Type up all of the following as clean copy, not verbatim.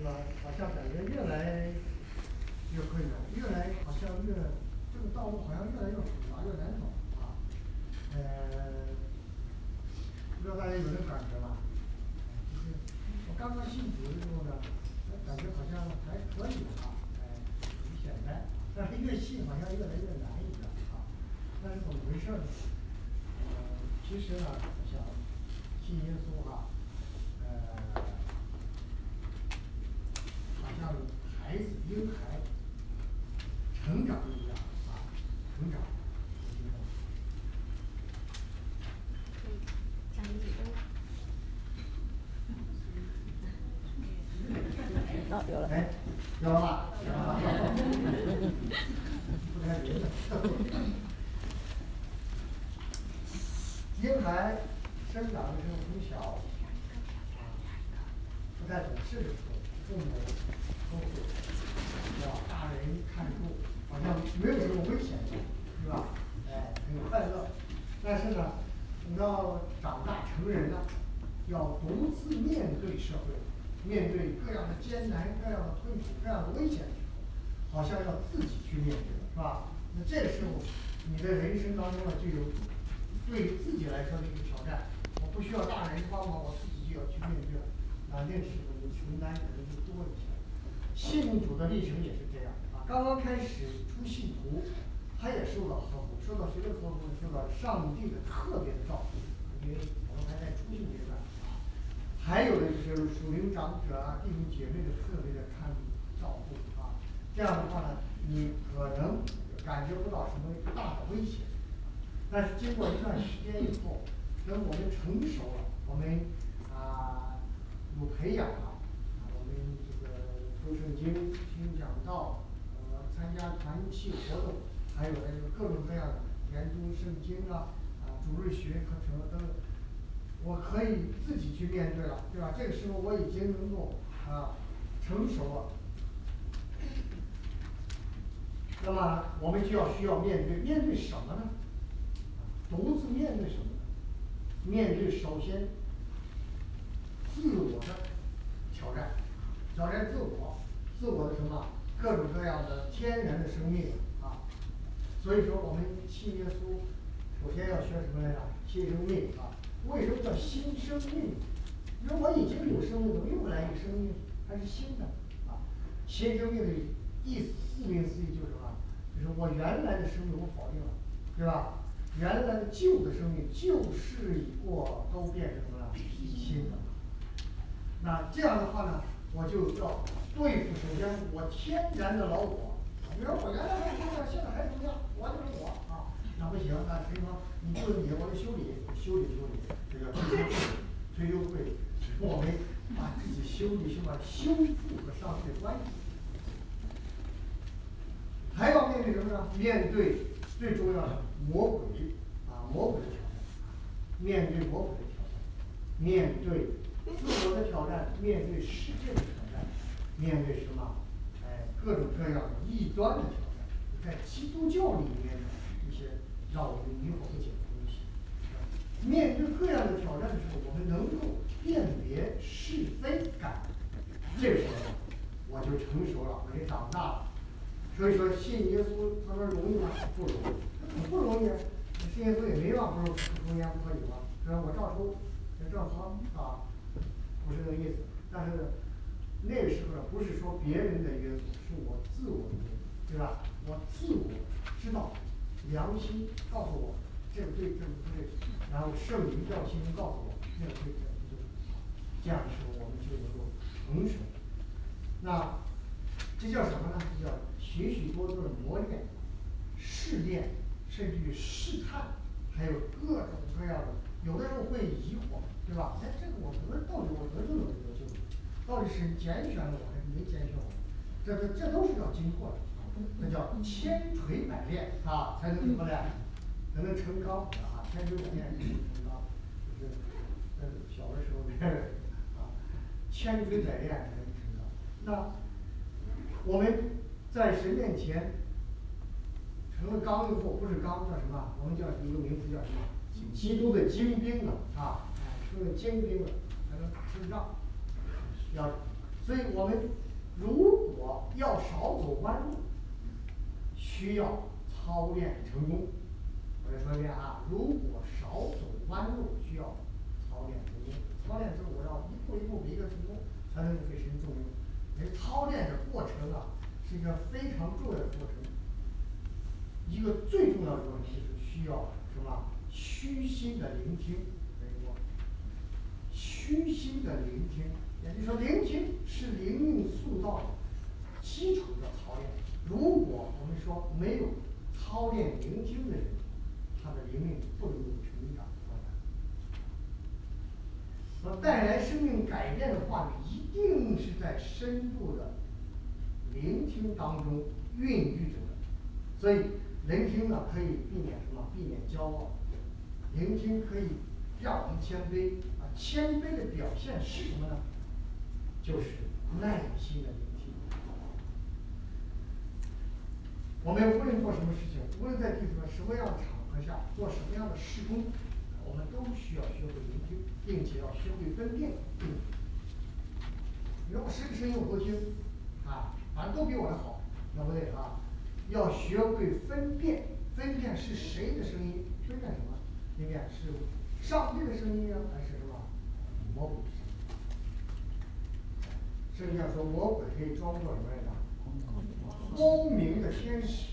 吧？好像感觉越来越困难，好像这个道路好像越来越复杂，越难走啊。不知道大家有没有感觉吧？就是我刚刚信主的时候呢，感觉好像还可以啊，挺简单，但是越信好像越来越难一点啊。那是怎么回事呢？其实呢，我想信耶稣哈，好像孩子婴孩成长一样啊，成长。 讲一个。 有了。 哎，有了吧？不太灵了。婴孩生长的时候很小，不太懂事的时候，父母都会大人看住，好像没有什么危险性，是吧？很快乐。但是呢，等到长大成人了，要独自面对社会，面对各样的艰难、各样的痛苦、各样的危险的时候，好像要自己去面对了，是吧？那这个时候，你的人生当中呢，就有对于自己来说的一个挑战。我不需要大人帮忙，我自己就要去面对了。那时候你承担可能就多一些。信主的历程也是这样啊，刚刚开始出信徒，他也受到呵护，受到谁的呵护呢？受到上帝的特别的照顾，因为我们还在初信阶段啊。还有的就是属灵长者啊、弟兄姐妹的特别的看顾照顾啊，这样的话呢，你可能感觉不到什么大的威胁。但是经过一段时间以后，等我们成熟了，我们有培养了，我们这个读圣经、听讲道，参加团契活动，还有各种各样的研读圣经主日学课程等等，我可以自己去面对了，对吧？这个时候我已经能够成熟了。那么我们就需要面对什么呢？独自面对什么呢？面对首先自我的挑战，挑战自我的什么各种各样的天然的生命啊。所以说我们信耶稣，首先要学什么来着？新生命啊。为什么叫新生命？因为我已经有生命，怎么又来一个生命？它是新的啊。新生命的意思，顾名思义就是什么？就是我原来的生命我否定了，对吧？原来的旧的生命旧事已过，都变成什么了？新的。那这样的话呢，我就要对付首先我天然的老我。比如说我原来是这样，现在还是这样，我就是我啊。那不行，那谁说你就是你，我得修理，这叫推优会，我们把自己修理，修复和上帝的关系。还要面对什么呢？面对最重要的魔鬼魔鬼的挑战，面对魔鬼的挑战，面对自我的挑战，面对世界的挑战，面对什么？各种各样的异端的挑战，在基督教里面的一些让我们迷惑不解的东西。面对各样的挑战的时候，我们能够辨别是非感，这个时候我就成熟了，我就长大了。所以说信耶稣，他说容易吗？不容易，很不容易。信耶稣也没让不抽烟不喝酒是吧？我照抽，也照喝不是这个意思。但是那个时候呢，不是说别人的约束，是我自我的约束，对吧？我自我知道，良心告诉我这个对，这个不对，然后圣灵教心告诉我这个对，这个不对。这样的时候我们就能够成熟。那这叫什么呢？这叫许许多多的磨练、试炼，甚至于试探，还有各种各样的。有的时候会疑惑，对吧？这个我到底我得救了没得救？到底是拣选了我还是没拣选我？这都是要经过的，这叫千锤百炼才能怎么的？才能成钢千锤百炼才能成钢。就是小的时候千锤百炼才能成钢。那我们在神面前成了钢以后，不是钢叫什么？我们叫一个名词叫什么？基督的精兵了成了精兵了，才能打胜仗。要所以我们如果要少走弯路，需要操练成功。我再说一遍啊，如果少走弯路，需要操练成功。操练之后，我要一步一步每一个成功，才能给神重用。而操练的过程啊，是一个非常重要的过程。一个最重要的过程就是需要什么？虚心的聆听。虚心的聆听，也就是说，聆听是灵命塑造的基础的操练。如果我们说没有操练聆听的人，他的灵命不能有成长发展。带来生命改变的话语，一定是在深度的聆听当中孕育着的。所以，聆听呢，可以避免什么？避免骄傲。聆听可以让我们谦卑。谦卑的表现是什么呢？就是耐心的聆听。我们无论做什么事情，无论在地什么样的场合下做什么样的事工，我们都需要学会聆听，并且要学会分辨。你说我10个声音我都听，反正都比我的好，对不对啊？要学会分辨，分辨是谁的声音，分辨什么？分辨是上帝的声音啊，还是什么魔鬼的声音？圣经上说魔鬼可以装作什么来着？光明的天使。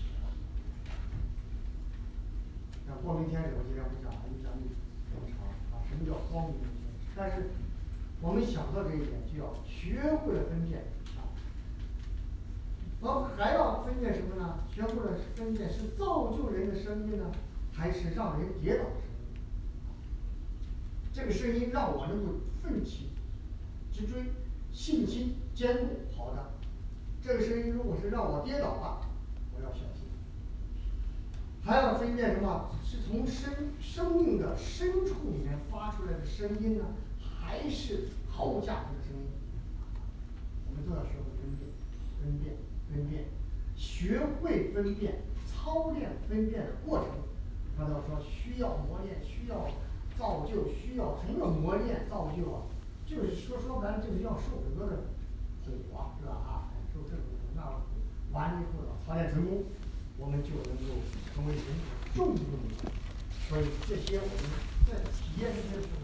那光明天使我今天不讲了，一讲这么长啊。什么叫光明的天使？但是我们想到这一点，就要学会了分辨啊。我们还要分辨什么呢？学会了分辨是造就人的声音呢，还是让人跌倒的声音？这个声音让我能够奋起直追，信心坚固，好的。这个声音如果是让我跌倒了，我要小心。还要分辨什么？是从生命的深处里面发出来的声音呢，还是毫无价值的声音？我们都要学会分辨，学会分辨，操练分辨的过程。刚才我说需要磨练，需要造就，需要什么磨练造就啊？就是说白了，就是要受很多的苦啊，是吧？受这个苦那个苦，完了以后操练成功，我们就能够成为神重用的。所以这些我们在体验这些时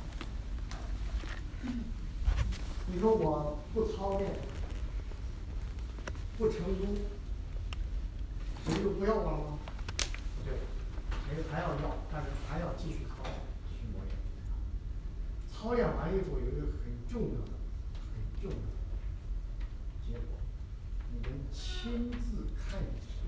候，你说我不操练，不成功，神就不要我了吗？不对，神还要，但是还要继续操练，继续磨练。操练完以后有一个很重要的结果，你们亲自看见神。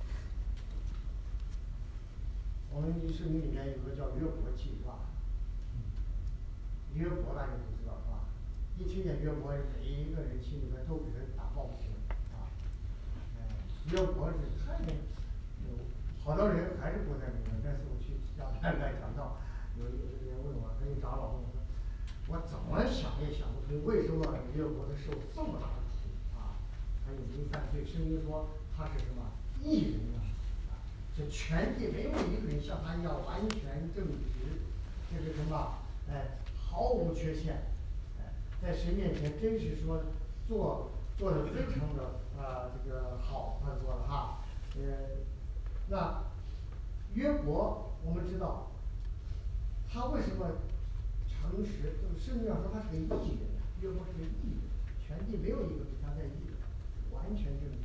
我们圣经里面有个叫约伯记，是吧？约伯大家都知道是吧？一听见约伯，每一个人心里面都给他打抱不平啊。约伯是太好多人还是不太明白。但是我去讲台来讲道，有一个人问我，他一长老问我说，我怎么想也想不通，为什么约伯他受这么大的苦啊？他又没犯罪，圣经说他是什么义人啊？这全地没有一个人像他一样完全正直，这是什么？毫无缺陷，在神面前真是说做的非常的这个好，他说了哈。那约伯我们知道，他为什么诚实？就是圣经上说他是个义人，约伯是个义人，全地没有一个比他在义的，完全正直。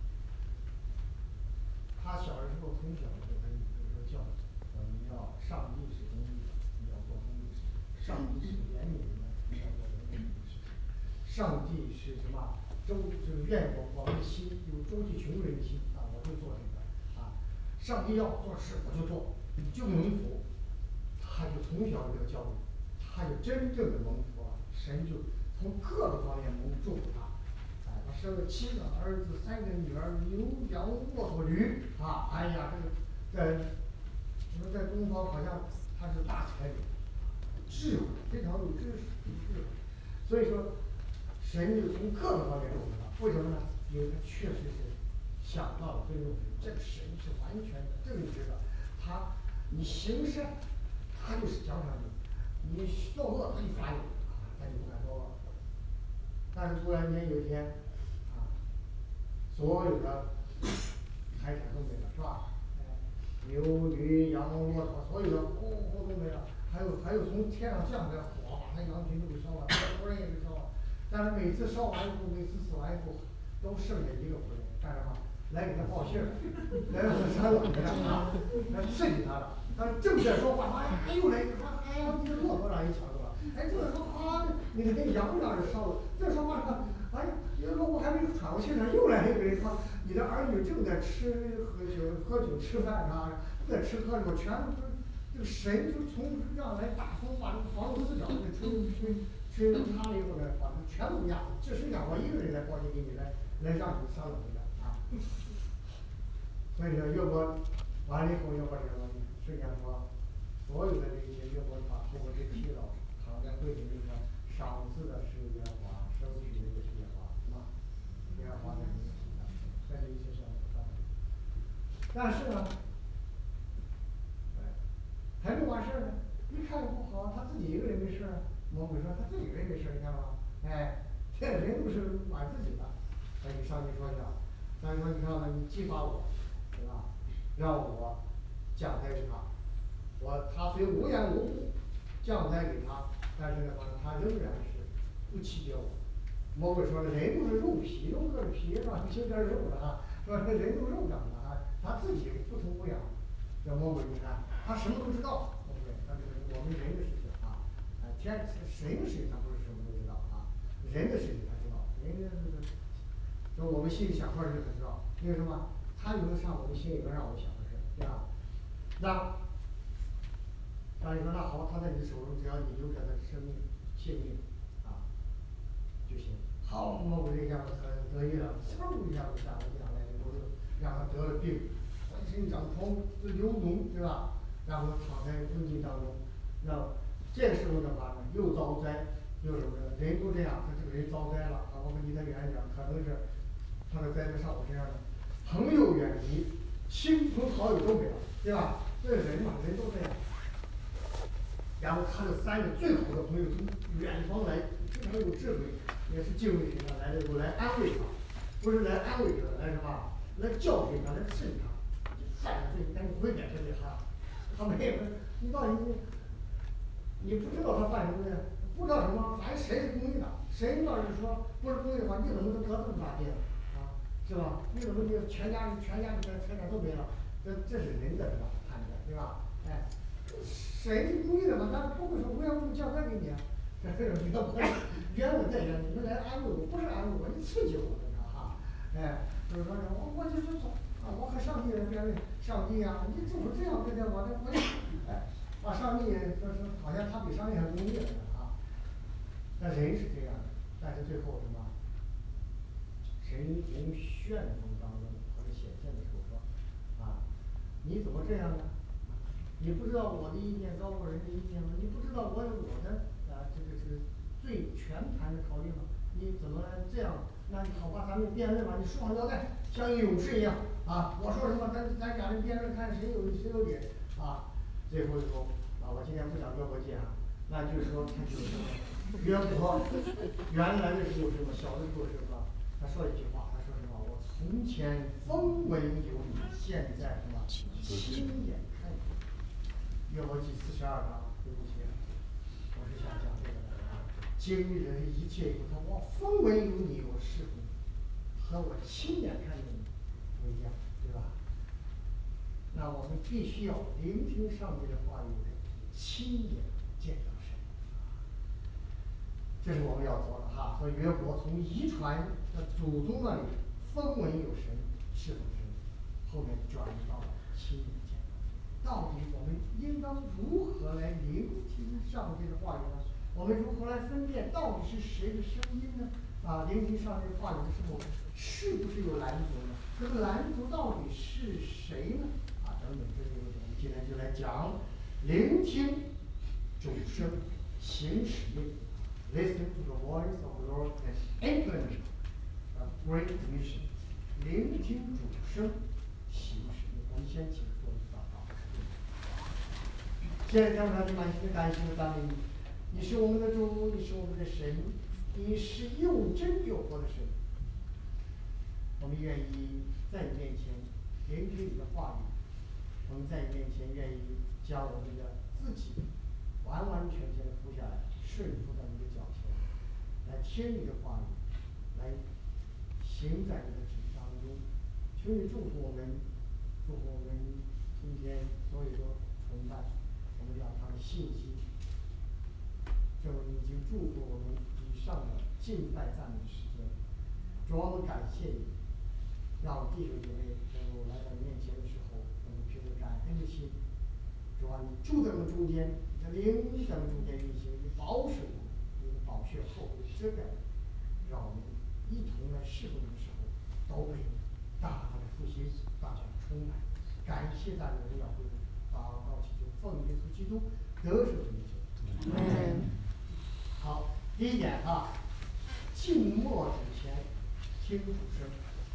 他小的时候从小就跟有个教育，你要上帝是公义的，你要做公义的事情；上帝是怜悯的，你要做怜悯的事情；上帝是什么？就是愿我们的心有周济穷人的心啊，我就做这个啊。上帝要做事我就做，你就蒙福。他就从小这个教育，他就真正的蒙福了，神就从各个方面祝福他。他生了7个儿子，3个女儿，牛羊骆驼驴啊！哎呀，你说在东方好像他是大才主，智慧非常有知识，有智慧。所以说，神就从各个方面祝福他。为什么呢？因为他确实是想到了尊重神，这个神是完全的正直的。你行善，他就是奖赏你；你作恶，他就罚你，他就不敢作恶。 但是突然间有一天，啊，所有的财产都没了，是吧？牛驴羊骆驼，所有的都没了，还有从天上降下来火，把那羊群都给烧了，仆人也给烧了。但是每次烧完以后，每次死完以后，都剩下一个仆人，干什么？来给他报信儿，来让他杀了来啊，来刺激他的。他正在说话，哎，又来一个，哎呀，你这骆驼让人抢走了，哎，这个说啊，你这羊让人烧了，再说话说，哎呀，这个萝卜还没喘过气呢，又来一个人说，你的儿女正在喝酒吃饭啊，在吃喝的时候，全部这个神就从让来大风把这个房子四角给吹塌了以后呢，把它全部压死，只剩下我一个人来报信给你来让你杀了我的啊。所以说约伯完了以后，约伯什么？实际上说，所有的这些约伯他后面这祈祷，躺在柜子里说，赏赐的是耶和华，收取的也是耶和华，是吧？耶和华的名字，在这一切上不犯罪。但是呢，还没完事儿呢，一看不好，他自己一个人没事儿，魔鬼说他自己一个人没事儿，你看吧？哎，这人都是管自己的。所以上帝说一下，上帝说你看吧，你激发我，对吧？让我降灾给他，他虽无缘无故降灾给他，但是的话他仍然是不欺骗我。魔鬼说的人都是肉皮，肉个皮是吧？心肝肉的啊，说这人都肉长的啊，他自己不痛不痒。这魔鬼你看，他什么都知道，对不对？他这个我们人的事情啊，神的事情他不是什么都知道啊，人的事情他知道，人家这我们心里想事儿就他知道，因为什么？他有的上我们心里边让我们想的事，对吧？那你说那好，他在你手中，只要你留下的生命、性命啊就行。好，魔鬼这下子很得意了，嗖一下子下来，我就让他得了病，浑身长疮，流脓，对吧？然后躺在瘟疫当中，那这时候的话呢，又遭灾，又什么呢？人都这样，他这个人遭灾了，啊，我们离他远一点，可能是他的灾在上我身上的，朋友远离，亲朋好友都没了，对吧？这人嘛，人都这样。然后他的三个最好的朋友从远方来，非常有智慧，也是敬畏神的，来了以后来安慰他，不是来安慰他，来什么？来教训他，来刺激他。犯了罪，赶紧悔改，这对他没有，你到底你不知道他犯什么罪，不知道什么，反正神是公义的，神要是说不是公义的话，你怎么能得这么大病啊？是吧？你怎么就全家的财产都没了？这是人的是吧？判断对吧？哎。神是公义的嘛，但不会说无缘无故降灾给你啊，这是冤我在冤，你们来安慰我，不是安慰我，你刺激我，知道哈？哎，就是说我就是说啊，我和上帝人辩论，上帝呀，你怎么这样对待我？哎，把上帝说好像他比上帝还公义了啊。那人是这样的，但是最后什么？神从旋风当中或者显现的时候说，啊，你怎么这样呢？你不知道我的意见高过人的意见吗？你不知道我有我的这个最全盘的考虑吗？你怎么这样？那你好吧，咱们辩论吧，你说好交代，像一勇士一样啊！我说什么，咱俩人辩论，看谁有理啊！最后一说啊，我今天不讲约伯记啊，那就是说他就是约伯原来的时候是什么？小的时候是什么？他说一句话，他说什么？我从前风闻有你，现在什么亲眼看见。约伯记42章，对不起，我是想讲这个的啊。经历了这一切以后，他说我风闻有你，我侍奉你，和我亲眼看见你不一样，对吧？那我们必须要聆听上帝的话语，亲眼见到神，这是我们要做的哈。所以约伯从遗传的祖宗那里风闻有神，侍奉神，后面转移到了亲眼见到。到底我们应当如何来聆听上帝的话语呢？我们如何来分辨到底是谁的声音呢？啊，聆听上帝的话语的时候，是不是有拦阻呢？这个拦阻到底是谁呢？啊，等等这些问题，我们今天就来讲聆听主声，行使命。Listen to the voice of the Lord and implement a great mission。聆听主声，行使命。我们先请做一祷告。现在天父上帝满心的感谢和赞美你，你是我们的主，你是我们的神， 你是又真又活的神。我们愿意在你面前聆听你的话语，我们在你面前愿意将我们的自己完完全全的服下来，顺服在你的脚前，来听你的话语，来行在你的旨意当中。求你祝福我们，祝福我们今天所有的崇拜，我们要他的信息。正如你已经祝福我们以上的敬拜赞美的时间，主啊，我们感谢你，让弟兄姐妹能够来到你面前的时候，我们凭着感恩的心，主啊，你住在我们中间，你的灵在我们中间运行，你保守我们，你的宝血厚厚遮盖，让我们一同来侍奉的时候，都被大大的复兴，大家充满。感谢赞美荣耀归主，祷告祈求奉耶稣基督得胜的名求。好，第一点啊，静默之前听主声。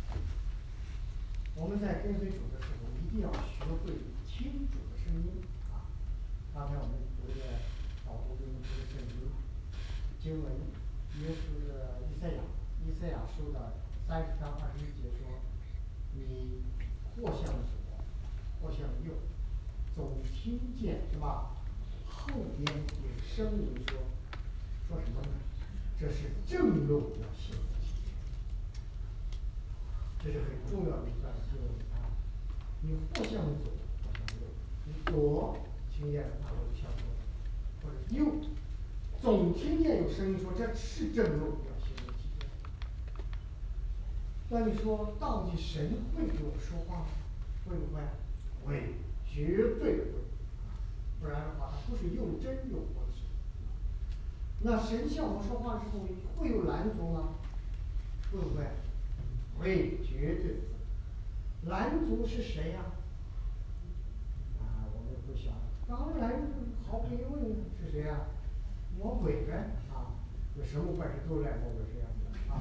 我们在跟随主的时候，一定要学会听主的声音啊。刚才我们读的导读给我们读的圣经文，耶稣的以赛亚书的30章21节说：“你或向左，或向右，总听见是吧？后边有声音说什么呢？这是正路要行的。”这是很重要的一段经文啊！你或向左，或向右，你左听见大路向左，或者右总听见有声音说这是正路要行的。那你说，到底神会给我说话吗？会不会？会，绝对会。不然的话，他不是又真又活的神。那神向我说话的时候，会有拦阻吗？会不会？会，绝对会。拦阻是谁呀？啊，我们不想，当然毫无疑问是谁呀？魔鬼呗啊！有什么坏事都赖魔鬼身上啊！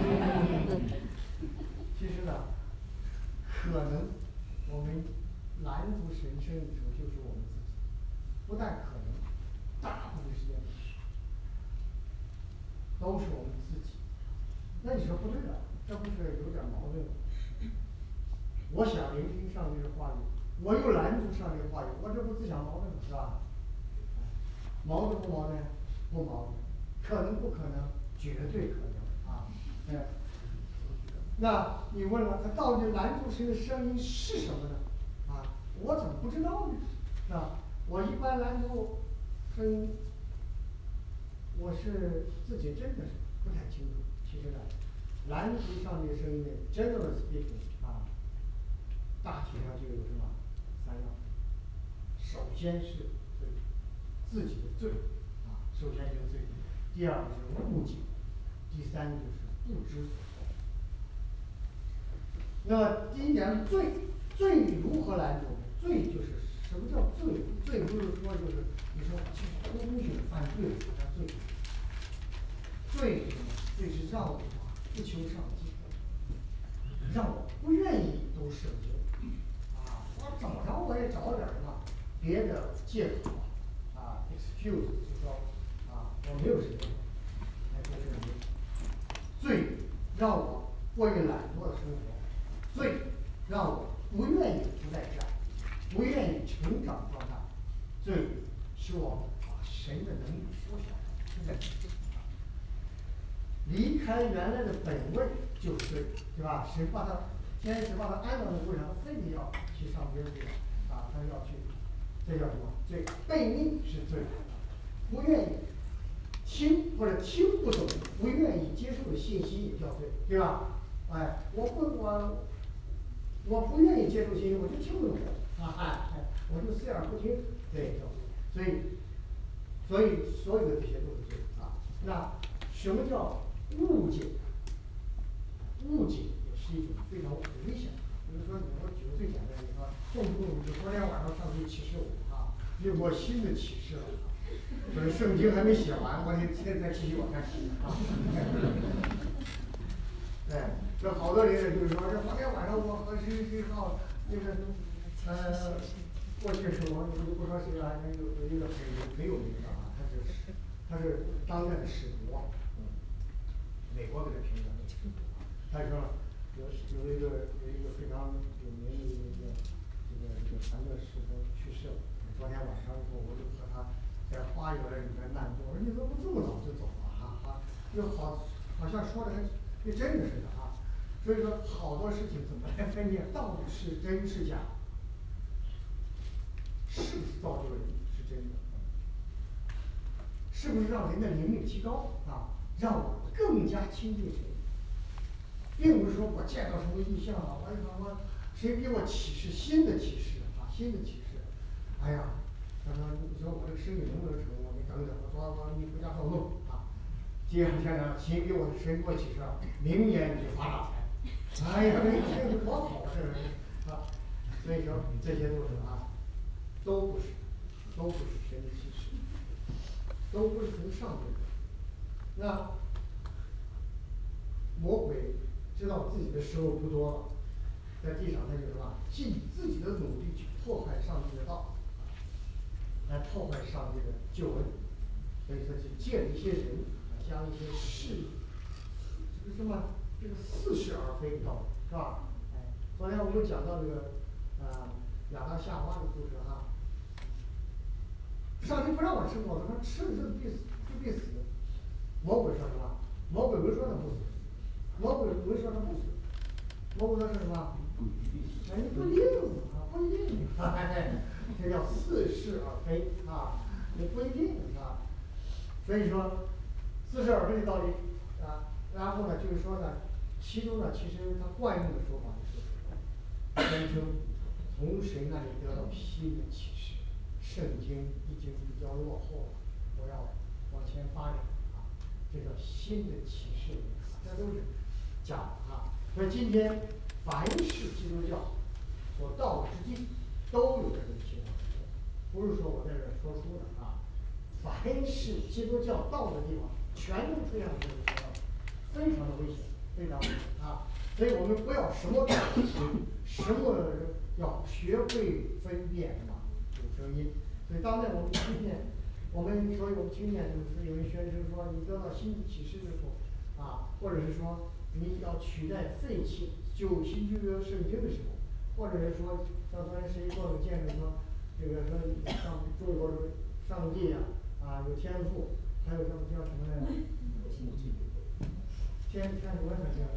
其实呢，可能我们拦阻神圣的时候就是我们自己，不但可能，大部分时间都是我们自己。那你说不对了，这不是有点矛盾吗？我想聆听上帝的话语，我又拦住上帝的话语，我这不自相矛盾是吧？矛盾不矛盾？不矛盾。可能不可能？绝对可能啊！那你问了，他到底拦住神的声音是什么呢？啊，我怎么不知道呢？是吧？我一般拦住声音，我是自己真的是不太清楚。其实呢，拦住上帝的声音呢 ，general speaking 啊，大体上就有什么3样。首先是罪，自己的罪啊，首先就是罪。第二个是误解，第三个就是不知所措。那第一点，罪如何拦阻？罪就是什么叫罪？罪不是说就是你说去偷东西犯罪了才叫罪。罪是什么？罪是让我不求上进，让我不愿意读圣经啊！我怎么着我也找点什么别的借口啊 ，excuse 就说啊，我没有时间来读圣经。罪让我过一个懒惰的生活，罪让我不愿意不在家，不愿意成长壮大，罪使我把神的能力缩小，离开原来的本位就是罪，对吧？神把他天使把他安到那位上，他非得要去上别的地方啊，他要去，这叫什么？罪，悖逆是罪，不愿意听或者听不懂，不愿意接受的信息也叫罪，对吧？哎，我不愿意接受信息，我就听不懂啊，我就视而不听，这也叫罪。所以所有的这些都是罪啊。那什么叫误解？误解也是一种非常危险的。比如说，我举个最简单的，你说动不动就昨天晚上上帝启示我啊，有过新的启示了。所以圣经还没写完，我得现在继续往下写啊。哎，这好多人就是说，这昨天晚上我和谁好那个过去时我就不说谁了，有一个很有名的啊，他是当代的使徒啊， 美国给他评的。他说有一个非常有名的这个传教士都去世了。昨天晚上我就和他在花园里面漫步，我说你怎么这么早就走了哈？又好像说的跟真的似的啊。所以说好多事情怎么来分辨到底是真是假，是不是造就人是真的，是不是让人的灵命提高啊，让我更加亲近神，并不是说我见到什么异象啊，谁给我启示新的启示啊，新的启示，哎呀，他说你说我这个生意能不能成功？你等等，你回家走路啊。第二天呢，神给我启示，明年你就发大财。哎呀，这个多好啊，这个人啊，所以说这些都是啊，都不是神的启示，都不是从上面的。那魔鬼知道自己的时候不多了，在地上他就什么，尽自己的努力去破坏上帝的道，来破坏上帝的救恩，所以说去借一些人，将一些事，这个什么这个似是而非的道理，是吧？哎，昨天我们讲到这个亚当夏娃的故事哈。上帝不让我吃果子，说吃了就必死。魔鬼说什么？魔鬼没说他不死，魔鬼没说他不死，魔鬼说是什么？哎，你不一定啊，不一定，这叫似是而非啊，你不一定啊。所以说，似是而非的道理啊。然后呢，就是说呢，其中呢，其实他惯用的说法就是宣称从神那里得到新的启示。圣经已经比较落后了，我要往前发展啊，这叫新的启示，这都是假的啊。所以今天凡是基督教所到之地，都有这种情况出现，不是说我在这儿说书的啊。凡是基督教到的地方，全都出现了这种情况，非常的危险，非常危险啊。所以我们不要什么都听，什么要学会分辨嘛。声音，所以当在我们听见，我们听见就是有人宣称说你得到新的启示的时候，啊，或者是说你要取代废弃新旧约圣经的时候，或者是说像昨天谁做了见证说，这个说中国说上帝啊有天赋，还有叫什么来着？天什么来着？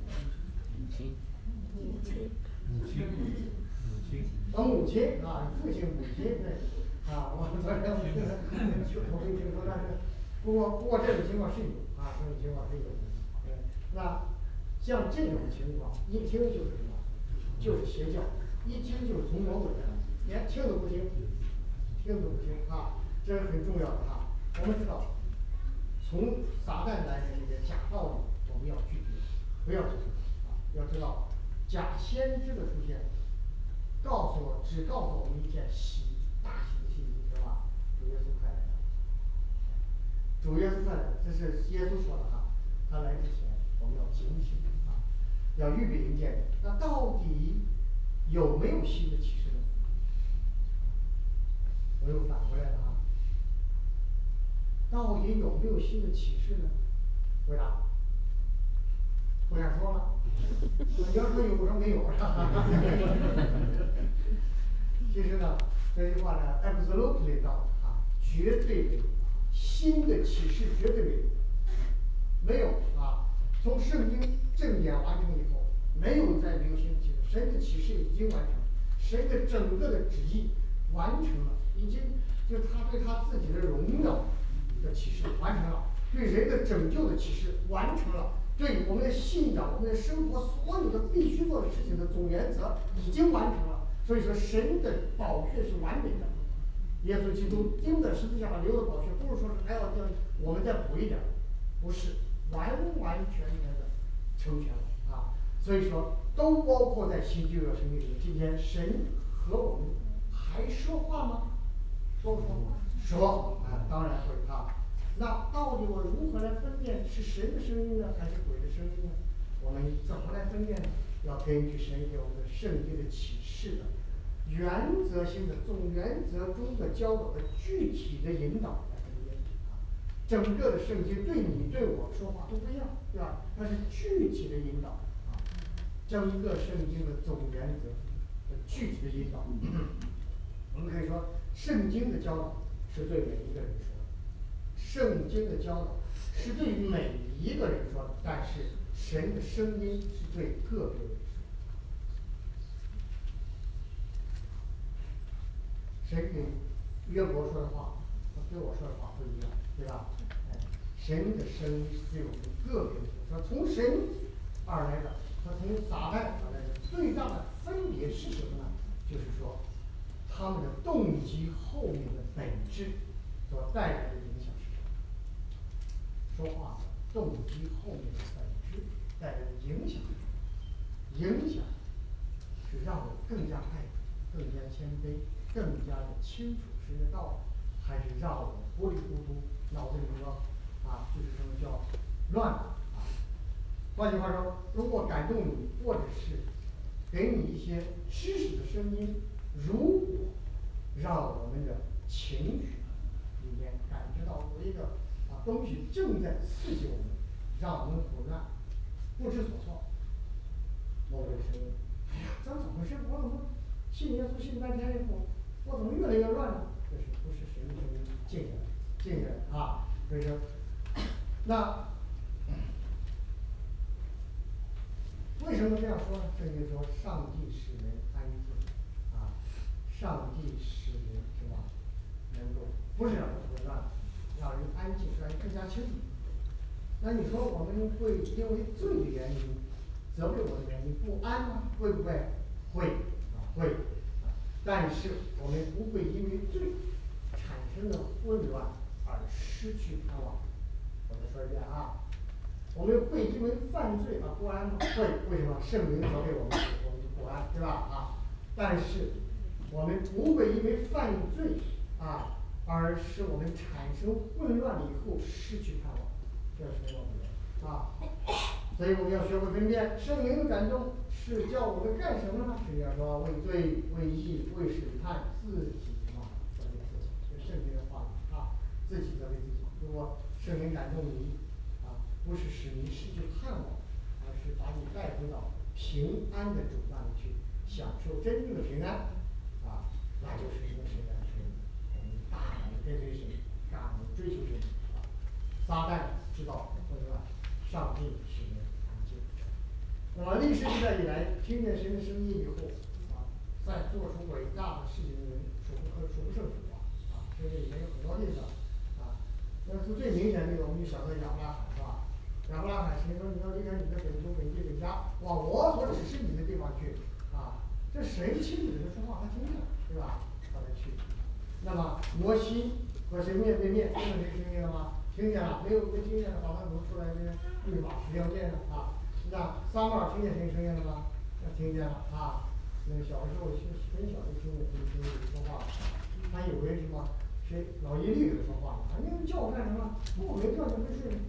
母亲啊，父亲母亲对啊，我昨天我没听说，但是不过这种情况是有啊，这种情况是有的。那像这种情况，一听就是什么？就是邪教，一听就是从魔鬼来的，连听都不听，听都不听啊，这是很重要的啊。我们知道，从撒旦来的这些假道理，我们要拒绝，不要接受啊。要知道，假先知的出现。只告诉我们一件大喜的信息，是吧？主耶稣快来了，主耶稣快来了，这是耶稣说的哈。他来之前，我们要警醒啊，要预备迎接。那到底有没有新的启示呢？我又反过来了啊，到底有没有新的启示呢？回答，不想说了。你要说有，我说没有，是吧？其实呢，这句话呢 ，absolutely 到啊，绝对没有，新的启示绝对没有，没有啊。从圣经正典完成以后，没有再没有新的启示，神的启示已经完成，神的整个的旨意完成了，已经就他对他自己的荣耀的启示完成了，对人的拯救的启示完成了。对我们的信仰、我们的生活所有的必须做的事情的总原则已经完成了。所以说，神的宝血是完美的。耶稣基督钉在十字架上流的宝血，不是说是还要我们再补一点，不是完全的成全了啊。所以说，都包括在新旧约圣经里面。今天神和我们还说话吗？说不说话？说啊，当然会啊。那到底我如何来分辨是神的声音呢，还是鬼的声音呢？我们怎么来分辨呢？要根据神给我们的圣经的启示的原则性的总原则中的教导的具体的引导来分辨啊。 整个的圣经对你对我说话都不一样，对吧？它是具体的引导啊，整个圣经的总原则的具体的引导。我们可以说，圣经的教导是对每一个人说的，圣经的教导是对每一个人说的，但是神的声音是对个别人说的。神给约伯说的话和对我说的话不一样，对吧？神的声音是对我们个别人说，从神而来的和从撒旦而来的最大的分别是什么呢？就是说，他们的动机后面的本质所带来的影响是什么？说话的动机后面的本质带来的影响是什么？影响是让我更加爱，更加谦卑，更加的清楚神的道理，还是让我糊里糊涂，脑子里头就是什么叫乱啊？换句话说，如果感动你，或者是给你一些知识的声音，如果让我们的情绪里面感觉到有一个东西正在刺激我们，让我们混乱，不知所措。某个声音，哎呀，这怎么回事？我怎么信耶稣信半天以后，我怎么越来越乱呢？这是不是神的声音？静下来，静下来啊！所以说，那为什么这样说呢？圣经说，上帝使人安静上帝使人是吧？能够不是让人混乱，让人安静，让人更加清楚。那你说我们会因为罪的原因，责备我的原因不安吗？会不会？会但是我们不会因为罪产生的混乱而失去盼望。我再说一遍我们会因为犯罪而不安吗？会，为什么？圣灵责备我们，我们就不安，对吧？但是我们不会因为犯罪而使我们产生混乱了以后失去盼望，这是没有的所以我们要学会分辨，圣灵的感动是叫我们干什么呢？是要说为罪、为义、为审判自己责备自己，这是圣经的话语自己责备自己。如果圣灵感动你不是使你失去盼望，而是把你带回到平安的主那里去，享受真正的平安那就是一个神的权利。我们大胆的跟随神，大胆的追求神撒旦知道混乱，上帝使人安静。那么历史时代以来，听见神的声音以后再做出伟大的事情的人数不胜数这里面有很多例子那是最明显的，我们就想到亚伯拉罕是吧？亚伯拉罕神说你要离开你的本族本地本家，往我所指示你的地方去这神亲自跟他说话，他听见了，对吧？他才去。那么摩西和神面对面，听见这个声音了吗？听见了，没听见的话，他怎么出来这律法10条诫呢那撒母耳听见神声音了吗？听见了那个小的时候很小就听见神声音说话了，他以为什么？是老耶利给他说话呢？你叫我干什么？我没叫你回睡呢。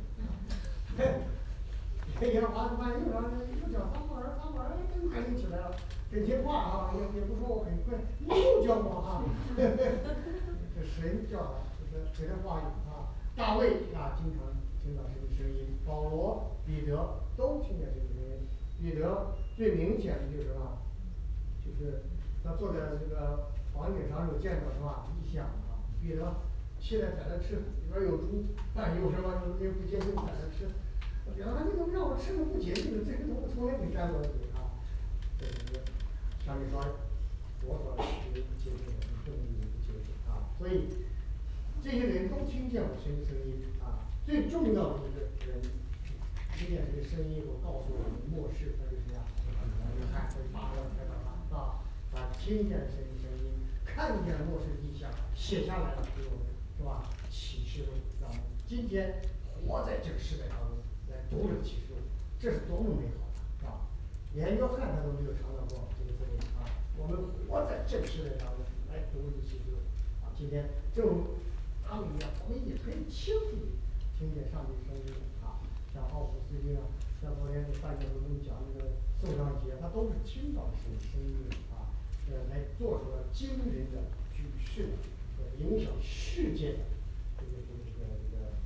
耶和华他妈又叫撒母耳，撒母耳真开心起来了，很听话也不说我很笨，你又叫我这神叫他，就是给他话语大卫经常听到神的声音，保罗、彼得都听见神的声音。彼得最明显的就是什么？就是他坐在这个房顶上有见到什么异象彼得现在在那吃，里边有猪，有什么也不洁净在那吃。彼得说你怎么让我吃的不洁净的？这个东西从来没沾过的嘴这就是上面说我所吃不洁净的，你不能也不洁净所以这些人都听见我神的声音最重要的一个人听见这个声音，我告诉我们末世那就是什么呀？你看会发光开到听见神的声音，看见末世迹象，写下来了给我们是吧？启示录，让我们今天活在这个时代当中来读这个启示录，这是多么美好是吧？连约翰他都没有尝到过这个滋味我们活在这个时代当中来读这个启示录今天正如他们一样，我们也可以清楚地听见上帝声音像奥古斯丁像昨天大家都跟你讲那个宋尚节，他都是听到神声音来做出了惊人的举世影响世界的这个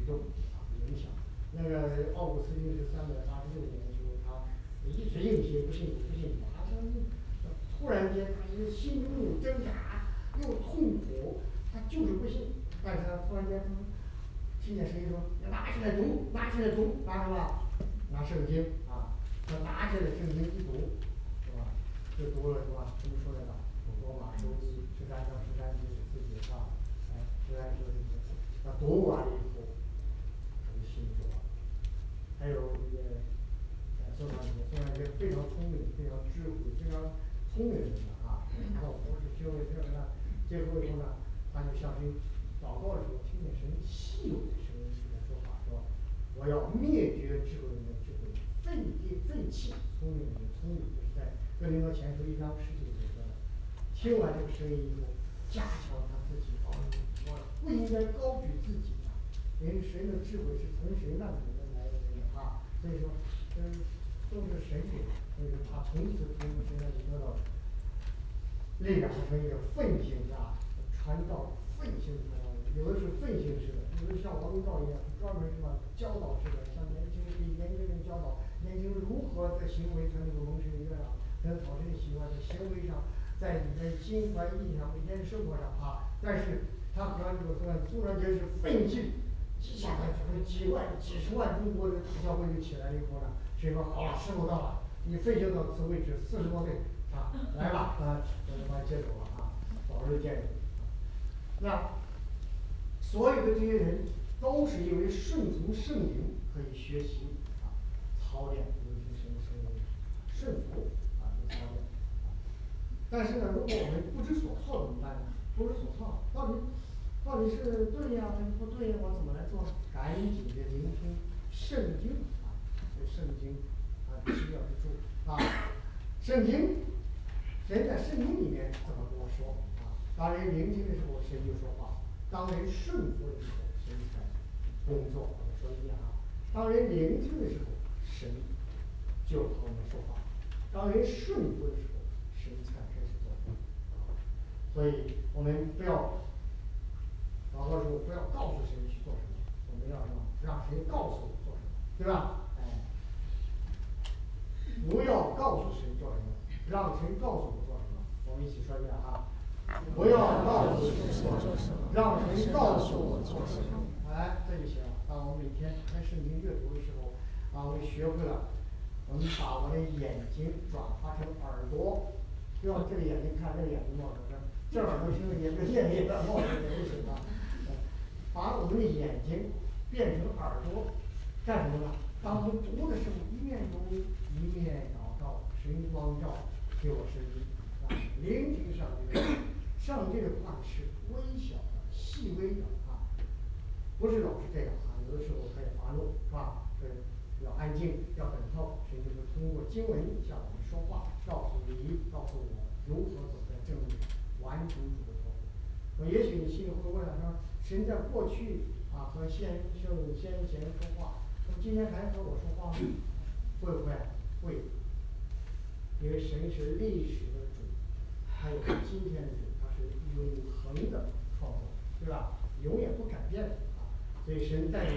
举动影响。那个奥古斯丁是386年的时候，他一直硬写不信，好像突然间他是心中有挣扎，又痛苦，他就是不信。但是他突然间听见声音说：“拿起来读，拿起来读，拿什么？拿圣经啊！”他拿起来圣经一读，是吧？就读了是吧？怎么说来着？罗马书13章13节14节是吧？13节14节，他读完了以后，他就信主了。还有这个宋长杰非常聪明，非常智慧，非常聪明的人啊，到博士学位这个呢，最后以后呢，他就向神祷告的时候，听见神稀有的声音跟他说话，说我要灭绝智慧人的智慧，废弃聪明人的聪明，就是在哥林多前书1章19节说的。听完这个声音以后，加强他自己，我不应该高举自己的，因为神的智慧是从神那里来的啊，所以说，都是神给的，所以说他从此从神那里得到力量和一个奋性啊，传道奋性传道，有的是奋性式的，有的像王明道一样，专门什么教导式的，像年轻人教导年轻人如何在行为才能够蒙神悦纳，在讨神喜欢，在行为上，在你的心怀意上，每天的生活上啊，但是他和这个宋传杰是奋进，一下子就是几十万中国的教会就起来了以后呢，谁说好了，时候到了，你奋进到此为止，40多岁啊，来吧就他妈接走了啊，早日见你。那所有的这些人都是因为顺从圣灵可以学习操练，尤其是顺服操练。但是呢，如果我们不知所措怎么办呢？不知所措，到底是对呀还是不对呀？我怎么来做？赶紧的聆听圣经这圣经必须要记住圣经，神在圣经里面怎么跟我说当人聆听的时候，神就说话；当人顺服的时候，神才工作。我说一遍当人聆听的时候，神就和我们说话；当人顺服的时候，神才开始做工。所以我们不要祷告的时候不要告诉神去做什么，我们要什么？让神告诉我做什么，对吧？不要告诉神做什么，让神告诉我做什么。我们一起说一遍不要告诉神做什么，让神告诉我做什么。这就行了。当我每天看圣经阅读的时候我们学会了，我们把我的眼睛转化成耳朵，不要这个眼睛看，这个眼睛冒着这耳朵听着也不见也冒着也不行把我们的眼睛变成耳朵，干什么呢？当我们读的时候，一面读一面祷告，神光照给我声音聆听上帝的上帝的话是微小的、细微的不是老是这样有的时候他也发怒，是吧？要安静，要等候，神就会通过经文向我们说话，告诉我如何走在正路，完成主的托付。也许你心里会问说，神在过去和先贤说话，那么今天还和我说话吗？会不会？会。因为神是历史的主，还有今天的主，他是永恒的创造，对吧？永远不改变的所以神带着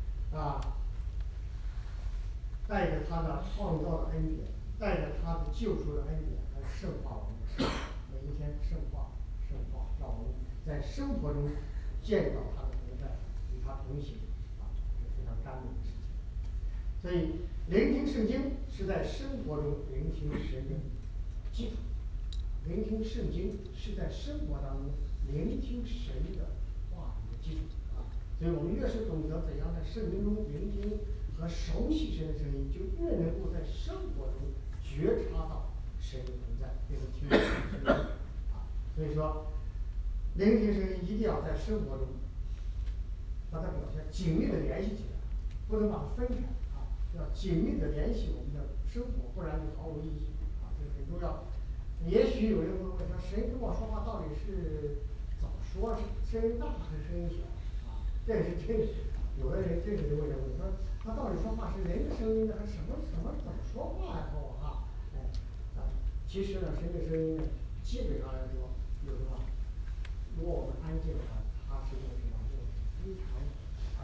带着他的创造的恩典，带着他的救赎的恩典来圣化我们的生活，每一天圣化，让我们在生活中见到他的同在，与他同行是非常甘美的事情。所以聆听圣经是在生活中聆听神的基础，聆听圣经是在生活当中聆听神的话语的基础所以我们越是懂得怎样在圣经中聆听和熟悉神的声音，就越能够在生活中觉察到神的同在，并且听到神的声音所以说，聆听声音一定要在生活中把它表现紧密的联系起来，不能把它分开要紧密的联系我们的生活，不然就毫无意义这是很重要的。也许有人会问说，神跟我说话到底是怎么说？是声音大还是声音小这是真是有的人真是问这问题，说他到底说话是人的声音呢，还是什么怎么说话呀？其实呢，神的声音呢，基本上来说有什么？如果我们安静的话，它是用什么？用非常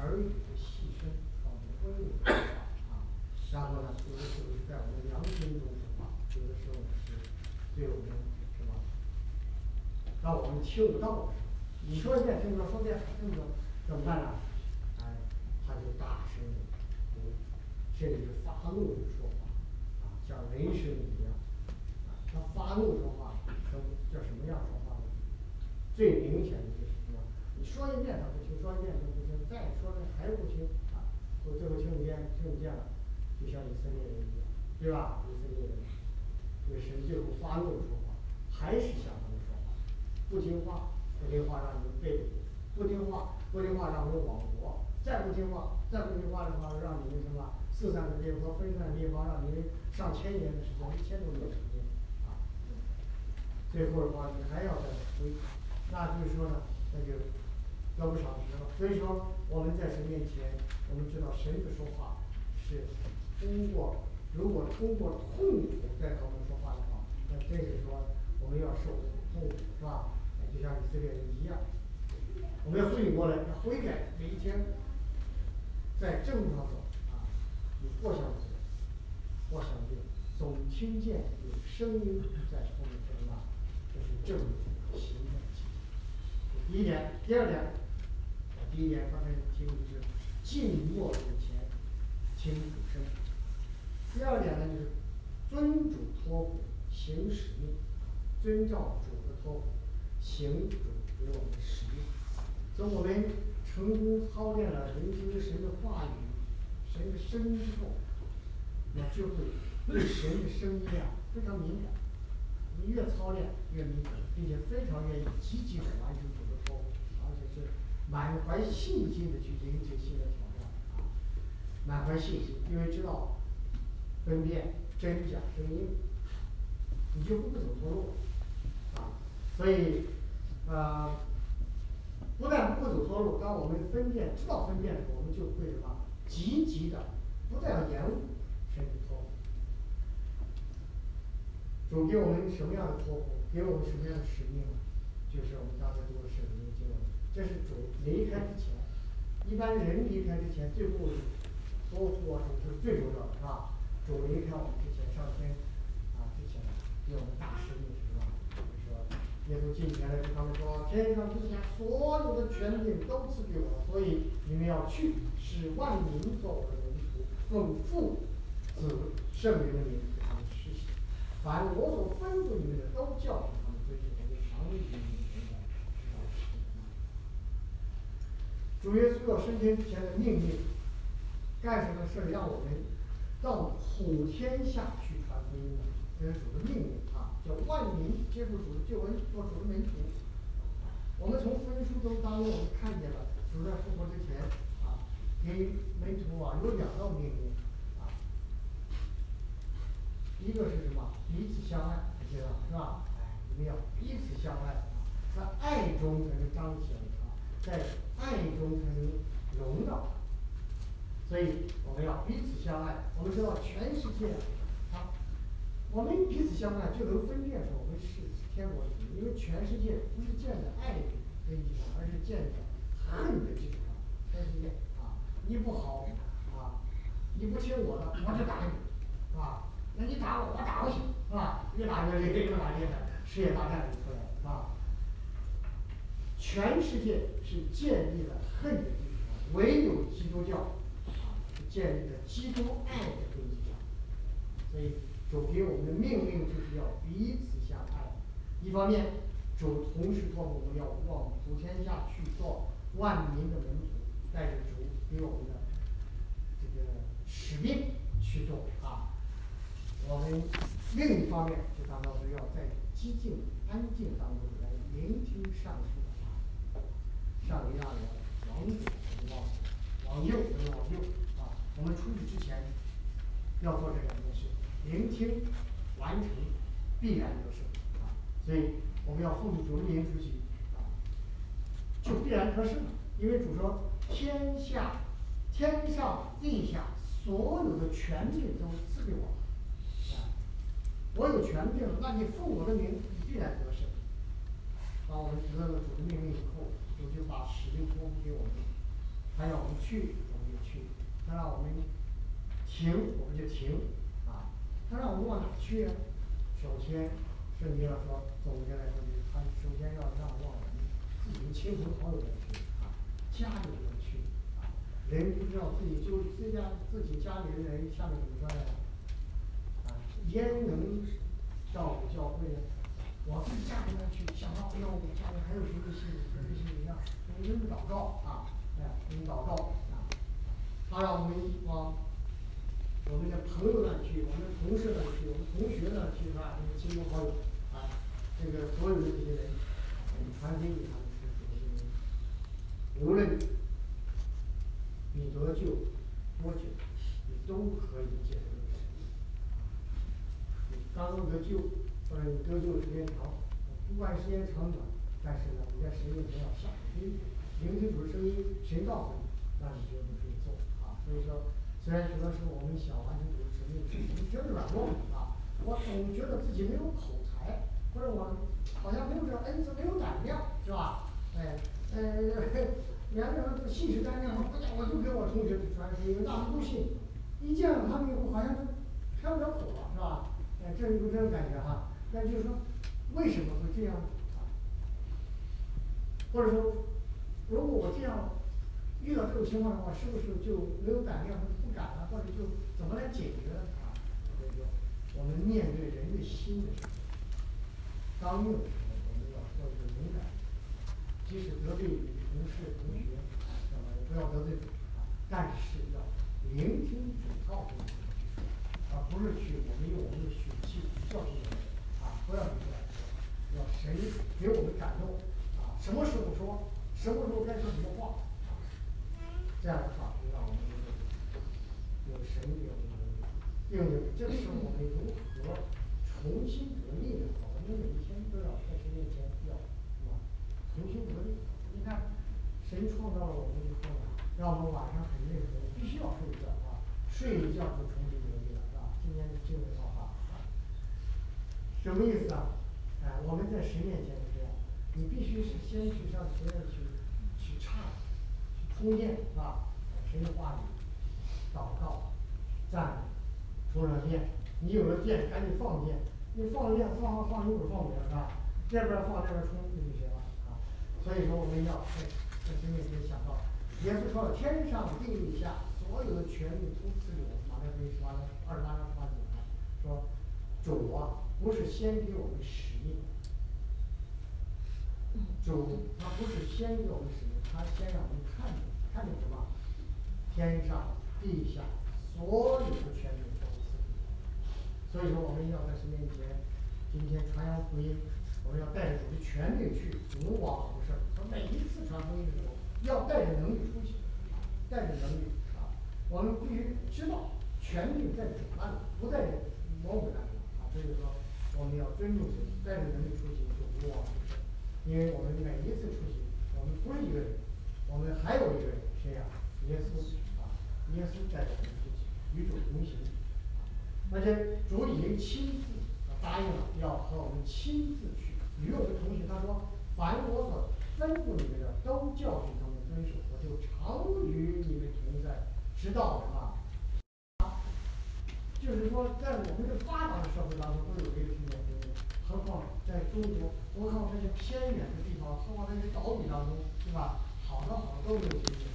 耳语的细声，我们温柔的说话啊。然后呢，有的时候是在我们良心中说话，有的时候是对我们是吧？让我们听不到的时候，你说一遍听不到，说一遍听不到，怎么办呢？哎，他就大声的哭，甚至是发怒的说话，啊，像雷声一样。啊，他发怒说话，叫什么样说话呢？最明显的就是什么？你说一遍他不听，说一遍他不听，再说他还不听啊，我最后听不见了，就像以色列人一样，对吧？以色列人，这个神最后发怒的说话，还是向他们说话，不听话，不听话让你们背叛，不听话让你们亡国，再不听话的话，让你们什么四散的列国，分散的列邦，让你们上千年的时间，1000多年的时间啊。最后的话，你还要再回，那就是说呢，那就得不偿失了。所以说，我们在神面前，我们知道神的说话是如果通过痛苦在和我们说话的话，那这个说我们要受痛苦，是吧？就像以色列人一样，我们要复醒过来，要悔改，每一天在正路上走啊，你过向主，过向主，总听见有声音在后面说什么？这是正路行的迹象。第一点，第二点，第一点刚才提的是静默以前听主声。第二点呢，就是遵主托付行使命，遵照主的托付行主给我们的使命。等我们成功操练了聆听神的话语、神的声音之后，那就会对神的声音啊非常敏感。你越操练越敏感，并且非常愿意积极的完成主的托付，而且是满怀信心的去迎接新的挑战啊！满怀信心，因为知道分辨真假声音，你就不会走错路啊。所以不但不会走错路，当我们知道分辨的时候，我们就会什么积极的，不再要延误神的托付。主给我们什么样的托付？给我们什么样的使命呢？就是我们刚才读的圣经经文，这是主离开之前，一般人离开之前，最后托付啊，是最重要的，是吧？主离开我们之前，上天之前给我们大使命是什么？就是说，耶稣进前来对他们说：“天上地下所有的权柄都赐给我，所以你们要去，使万民做我的门徒，奉父、子、圣灵的名给他们施行。凡我所吩咐你们的，都教训他们遵守，我就常与你们同在，直到世界末了。”主耶稣要升天之前的命令，干什么事让我们到普天下去传福音呢？这是主的命令啊，叫万民接受主的救恩，做主的门徒。我们从福音书中当中，我们看见了主在复活之前给门徒有2道命令啊。一个是什么？彼此相爱，知道是吧？哎，你们要彼此相爱啊，在爱中才能彰显在爱中才能荣耀。所以我们要彼此相爱。我们知道全世界我们彼此相爱就能分辨出我们是天国的子民，因为全世界不是建在爱的根基上，而是建在恨的基础上。全世界你不好你不听我的，我就打你，是吧？那你打我，我打不起，是吧？越打越厉害，世界大战就出来了，是吧？全世界是建立了恨的基础上，唯有基督教是建立在基督爱的根基上。所以主给我们的命令就是要彼此相爱。一方面，主同时托付我们要往普天下去做万民的门徒，带着主给我们的这个使命去做我们另一方面就达到说要在寂静安静当中来聆听上帝的话。上一样的往左不能往右不能往右我们出去之前要做这2件事：聆听、完成，必然得胜所以我们要奉主的名出去就必然得胜了。因为主说：“天上地下所有的权柄都赐给我我有权柄，那你奉我的名，你必然得胜。”当我们得到了主的命令以后，主就把使命托付给我们， 他让我们去，我们就去；他让我们停，我们就停。他让我们往哪去啊？首先，圣经上说，总结来说，他首先要让我们自己的亲朋好友们去，家里人去。人不知道自己自己家里的人下面怎么说的？焉能照顾教会呢？我自己家里面去想到，哎呦，我家里还有谁的信，谁的信一样，我们祷告我们祷告。他让我们往我们的朋友那去，我们的同事那去，我们同学那去，是吧？这个亲朋好友这个所有的这些人，我们传给你他们是什么原因？无论你得救多久，你都可以接受这个神。你刚刚得救，或者你得救时间长，不管时间长短，但是呢，你在神面前要下决心，聆听主的声音，神告诉你，那你就可以做。所以说，虽然许多时候我们想完成主的使命，我们觉得软弱我总觉得自己没有口才，或者我好像没有这恩赐，没有胆量，是吧？两个人信誓旦旦说不讲，我就给我同学传福音，大家都信。一见到他们以后，好像是开不了口了，是吧？这有这种感觉那就是说，为什么会这样或者说，如果我这样遇到这种情况的话，是不是就没有胆量，不敢了，或者就怎么来解决呢？所以说，我们面对人的心的时候，刚硬的时候，我们要做一个勇敢。即使得罪同事同学，不要得罪主但是要聆听主告诉你的去说，而不是我们用我们的血气教训人不要这样说，要神给我们感动什么时候说，什么时候该说什么话这样的话就让我们有神给我们的能力，并且这是我们如何重新得力的话，我们每一天都要在神面前要重新得力。你看，神创造了我们以后呢，让我们晚上很累的时候必须要睡一觉睡一觉就重新得力了，是吧？今天的经文说什么意思我们在神面前是这样，你必须是先去上学院去唱，去充电，是吧？神的话语，祷告，赞美，充上电，你有了电赶紧放电，你放电放一会儿放不了，是吧？这边放这边充就行了所以说我们要在神面前想到，耶稣说了，天上地下所有的权利都赐给我们。马太福音28章18节说，主不是先给我们使命，主他不是先给我们使命，他先让我们看见什么？天上地下所有的权利都赐给我们。所以说我们要在神面前，今天传扬福音，我们要带着主的权柄去主往我们事儿。每一次传福音的时候，要带着能力出去，带着能力我们必须知道权柄在主那里，不在魔鬼那里所以说，我们要尊重神，带着能力出行，就主往我们事儿。因为我们每一次出行，我们不是一个人，我们还有一个人，谁呀？耶稣耶稣带着我们出行，与主同行。而且主已经亲自答应了，要和我们亲自去与我们同行。他说：“凡我所吩咐你们的，都教训他们遵守，我就常与你们同在，直到什么？”就是说，在我们这发达的社会当中，都有这个听见福音，何况在中国，何况这些偏远的地方，何况这些岛屿当中，对吧？好的都没有听见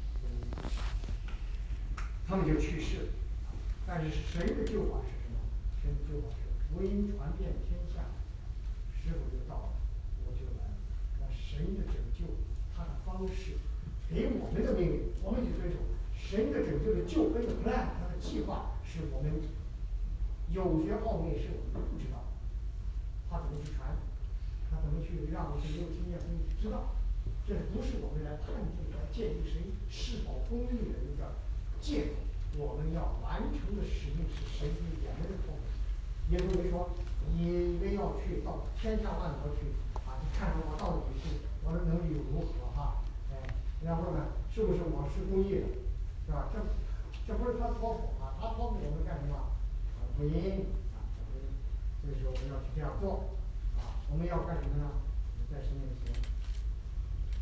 他们就去世了。但是神的救法是什么？神的救法是福音传遍天下，时候就到了，我就来了。那神的拯救，他的方式，给我们的命令，我们去遵守。神的拯救的救恩的 plan， 他的计划是我们有些奥秘是我们不知道，他怎么去传，他怎么去让我们没有经验会知道，这不是我们来判定来鉴定谁是否公义的一个借口。我们要完成的使命是神给我们的托付。耶稣没说你们要去到天下万国去去看看我到底是我的能力有如何然后呢，是不是我是公义的，是吧？这不是他托付他托付我们干什么？福音所以说我们要去这样做我们要干什么呢？在神面前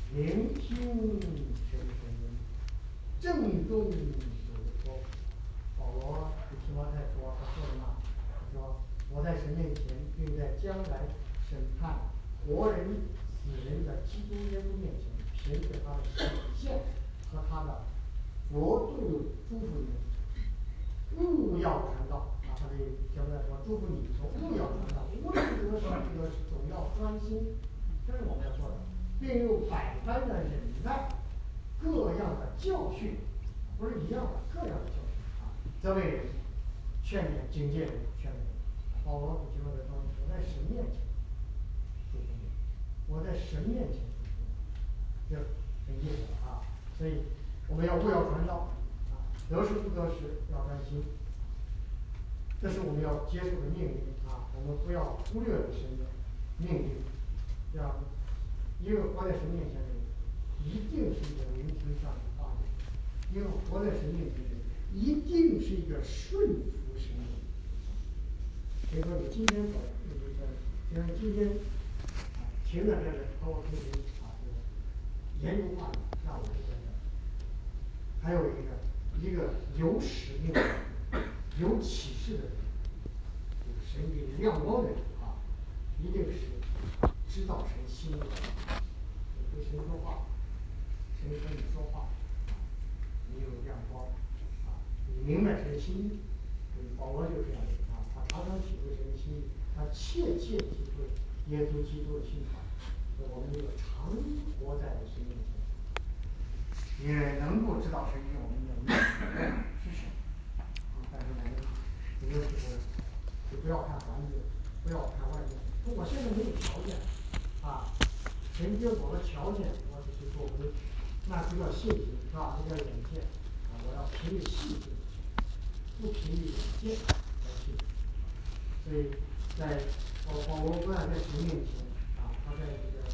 聆听神的声音，震动主的说。保罗对提摩太说，他说什么？他说我在神面前，并在将来审判活人死人的基督耶稣面前，凭着他的显现和他的国度祝福你们，勿要传道。啊，他对提摩太说，祝福你说勿要传道，无论得什么得失，总要专心，这是我们要做的，并用百般的忍耐，各样的教训，不是一样的，各样的教训啊，责备人，劝勉、警戒人，劝勉人。保罗对提摩太说，我在神面前祝福你，我在神面前祝福你，这很意思啊。所以我们勿要传道啊，得失不得失要专心，这是我们要接受的命令啊，我们不要忽略了神的命令。这样，一个活在神面前的人，一定是一个聆听上帝话语；一个活在神面前的人，一定是一个顺服神的人。所以说，你今天走，就是今天啊，停在这里，和我同学啊，这个研读话语，那我是真的。还有一个有使命的人，有启示的人，就是神给你亮光的人啊，一定是知道神心意的。你对神说话，神和你说话，你有亮光啊，你明白神心意。保罗就是这样的啊，他常常体会神的心意，他切切体会耶稣基督的心肠。我们这个常活在神面前，也能够知道神给我们的意是什么。但是我们有的时候就不要看环境，不要看外面。我现在没有条件啊，神给我的条件，我只是说我们那就叫信心是吧？那叫眼见啊，我要凭着信心，不凭着眼见来信。所以在保罗不但在神面前啊，他在这个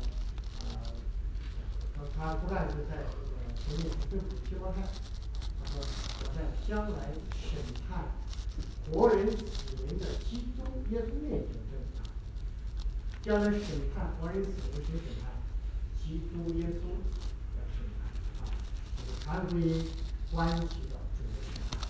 他不但是在这个神面前对提摩太，他说我在将来审判活人死人的基督耶稣面前证明他，将来审判活人死人谁审判？基督耶稣要审判啊，传福音关系到主的审判。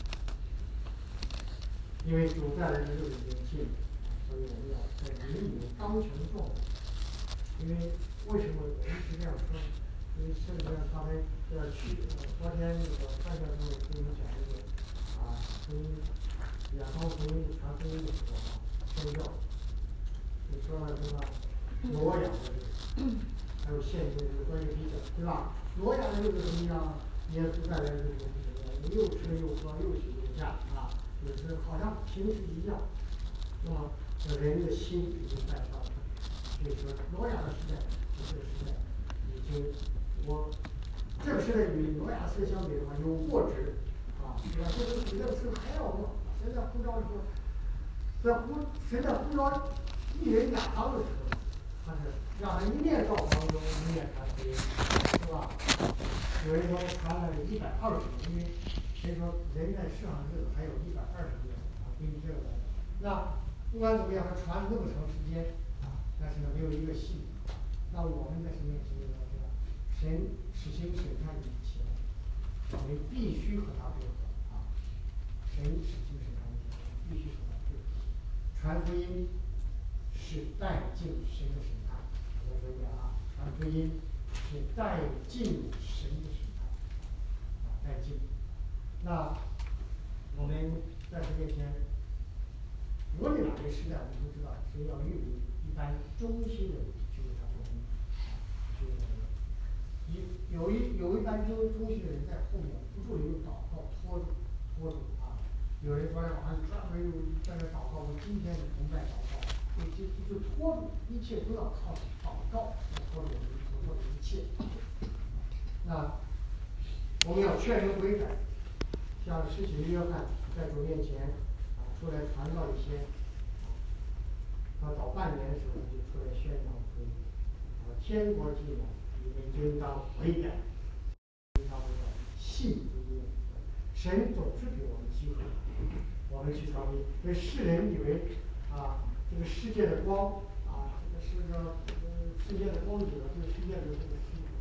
因为主再来的日子已经近了，所以我们要在灵里面当成作为。因为为什么我一直这样说呢？因为圣经上刚才昨天那个范教授给我们讲这个啊，从远方福音传福音的时候啊，宣教，你说了什么挪亚的日子，还有现今的关于比较，对吧？挪亚的日子怎么样？耶稣再来的日子怎么样？又吃又喝又喜又下啊，就是好像平时一样。那么人的心已经在上了，所以说挪亚的时代和这个时代已经，这个时代与挪亚时代相比的话有过之啊，对吧？这个比那个时候还要弱。现在呼召的时候，现在呼召一人亚当的时候，他是让他一面造房中，一面传福音，是吧？有人说传了120年，因为谁说人在世上日子还有120年啊？根据这个来的。那不管怎么样，他传了那么长时间啊，但是呢没有一个细。那我们在神面前要知道，神实行审判以前，我们必须和他配合啊。神实行审判以前，必须和他配合。传福音是带进神的审判。我再说一遍啊，传福音是带进神的审判啊，带进。那我们在神面前。无论哪个时代，我们都知道，神要预备一般忠心的人去为他做工，有一般忠心的人在后面，不住的用祷告拖住啊。有人说让啊，专门又在那祷告，我今天的崇拜祷告，就拖住，一切都要靠祷告来拖住我们所做的一切。那我们要劝人悔改，像施洗约翰在主面前啊出来传道一些。他早半年的时候就出来宣讲福音，天国近了，你们应当悔改，应当悔改，信福音。神总是给我们机会，我们去传福音。因为世人以为啊，这个世界的光啊，这个是个世界的光者，这个世界的这个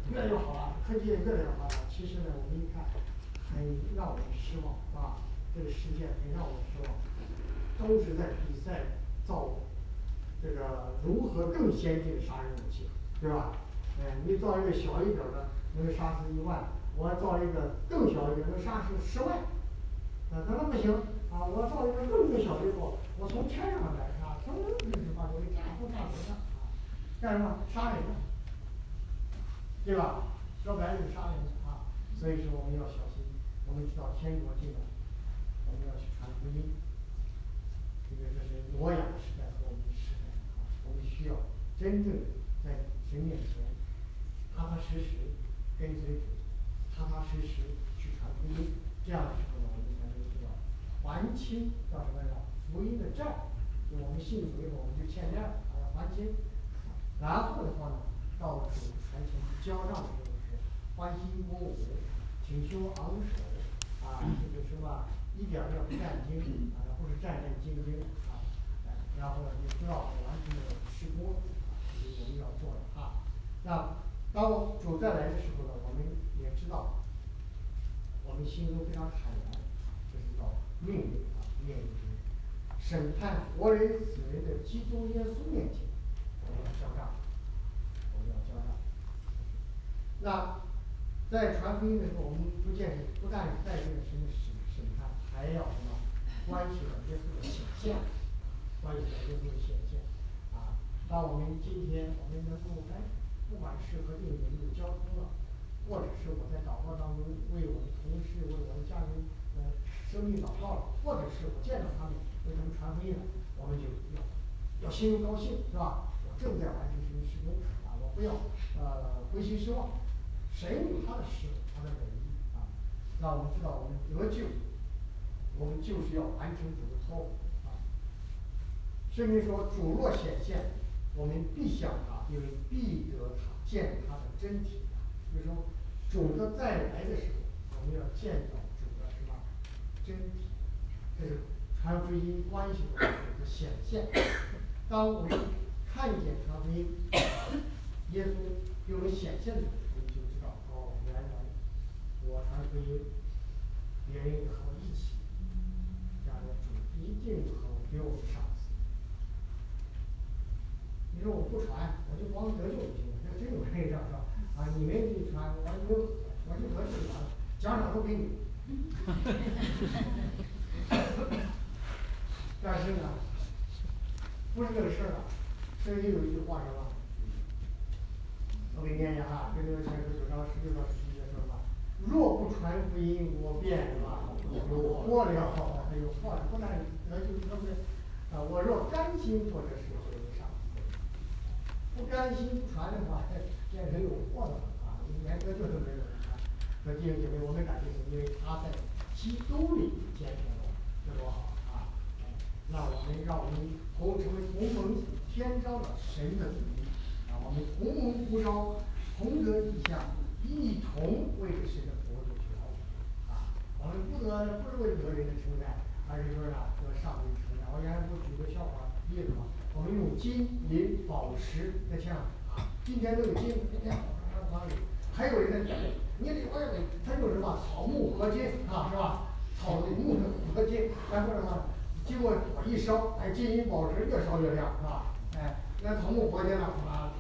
越来越好了，科技也越来越发达。其实呢，我们一看，很让我们失望，是吧？这个世界很让我们失望，都是在比赛造这个如何更先进的杀人武器，对吧？你造一个小一点的能杀死1万，我造一个更小一点能杀死10万，咱们不行啊！我造一个更小的货，我从天上来啊，从就是把这个炸从上头上啊，干什么？杀人呢，对吧？说白了就是杀人啊！所以说我们要小心，我们知道天国进来，我们要去传福音。这是挪亚时代和我们的时代啊，我们需要真正在神面前踏踏实实跟随主，踏踏实实去传福音。这样的时候呢，我们才能知道还清叫什么呀？福音的债，就我们信主以后我们就欠债了，要还清。然后的话呢，到主台前去交账的时候是欢欣鼓舞，挺胸昂首啊，这个什么一点儿也不战惊啊，不是战战兢兢啊，然后呢就知道完成了施工啊，这是我们要做的啊。那当主再来的时候呢，我们也知道，我们心中非常坦然，这是叫命令啊，面对审判活人死人的基督耶稣面前，我们要交账，我们要交账。那在传福音的时候，我们不但是带进了神的审判，还要什么？关系到耶稣的显现，关系到耶稣的显现啊！当我们今天我们能够不管是和这个人物交通了，或者是我在祷告当中为我的同事、为我的家人生命祷告了，或者是我见到他们为他们传福音了，我们就要心中高兴，是吧？我正在完成神的施工啊！我不要灰心失望。神有他的事，他的美意啊，让我们知道我们得救，我们就是要完成主的托付啊。圣经说主若显现，我们必向他，因为必得他见他的真体。就是说主的再来的时候，我们要见到主的什么真体，这是传福音关系的主的显现。当我们看见传福音，耶稣给我们显现的时候，我们就知道哦，原来我传福音，别人也和我一起，将来主一定和我给我们赏赐。你说我不传，我就光得救就行了，这真有人这样说啊！你没给你传，我就得救就完了，奖赏都给你。但是呢，不是这个事儿啊。圣经有一句话什么？我给念念啊，这个前书9章16到17节说什么？若不传福音，我便什么有祸了，有祸了，不但得救，对不对？啊，我若甘心做这事，就有赏赐；不甘心不传的话，变成有祸了啊！连得救都没有啊！说弟兄姐妹，我们感谢神，因为他在基督里拣选了我，这多好啊！让我们成为同蒙天召的神的子民啊！我们同蒙呼召，同得异象，一同为着神的国度去劳苦啊！我们不是为得人的称赞，而是说呢得上帝的称赞。我原来不举个笑话例子嘛，我们用金银宝石在天上啊，今天都有金，明天宝石，还有人在你里边儿他用什么草木合金啊，是吧？草木合金，然后什么？经过火一烧，哎，金银宝石越烧越亮，是吧？哎，那草木合金了，啊。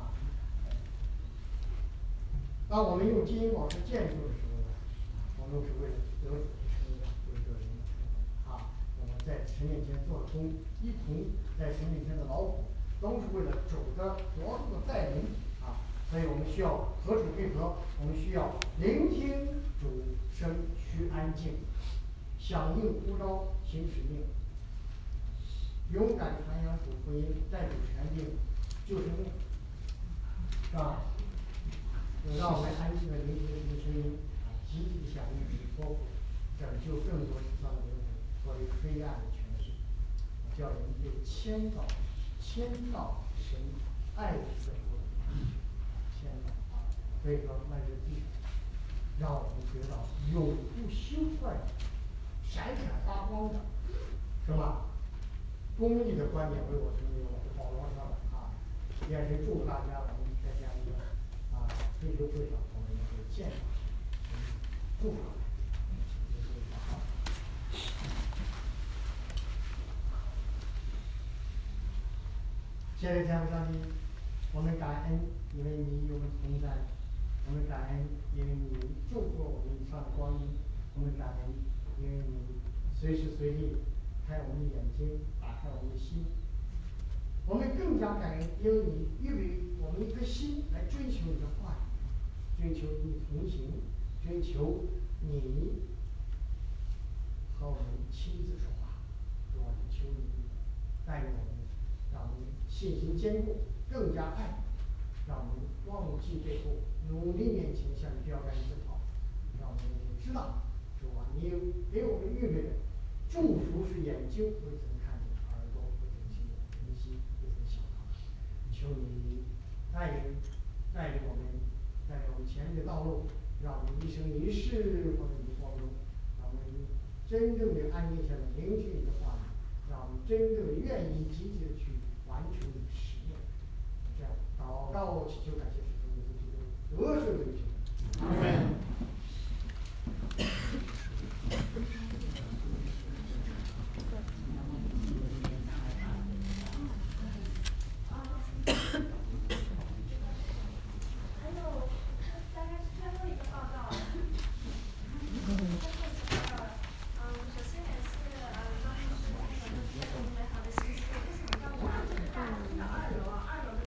当我们用金银宝石建筑的时候呢，我们是为了得主的称赞，为了人的称赞啊。我们在神面前做工，一同在神面前的劳苦，都是为了主的国度的再临啊。所以我们需要和主配合，我们需要聆听主声，须安静，响应呼召，行使命，勇敢传扬主福音，带主权柄，救生命，是吧？让我们安静的聆听主的声音啊，积极响应主的托付，拯救更多失丧的灵魂，脱离黑暗的权势，叫人被迁到神爱子的国度，迁到啊！所以说那是地，让我们得到永不朽坏的、闪闪发光的，是吧？公益的观点为我成为我是保罗说的啊！愿神祝福大家，我们再见一个啊。 追求会上，我们会见到祝福。现在天父上帝，我们感恩，因为你与我们同在；我们感恩，因为你祝福我们以上的光阴；我们感恩，因为你随时随地开我们的眼睛，打开我们的心。我们更加感恩，因为你预备我们一颗心来追求你的话语，追求你同行，追求你和我们亲自说话。主啊，求你带领我们，让我们信心坚固，更加爱你，让我们忘记背后，努力面前向你标杆直跑。让我们知道，主啊，你给我们预备的祝福是眼睛未曾看见，耳朵未曾听见，人心未曾想到。求你带领我们，带领我们前面的道路，让我们一生一世活在你的光中，让我们真正的安静下来聆听你的话语，让我们真正的愿意积极的去完成你的使命。这样祷告祈求感谢是奉耶稣基督得胜的名。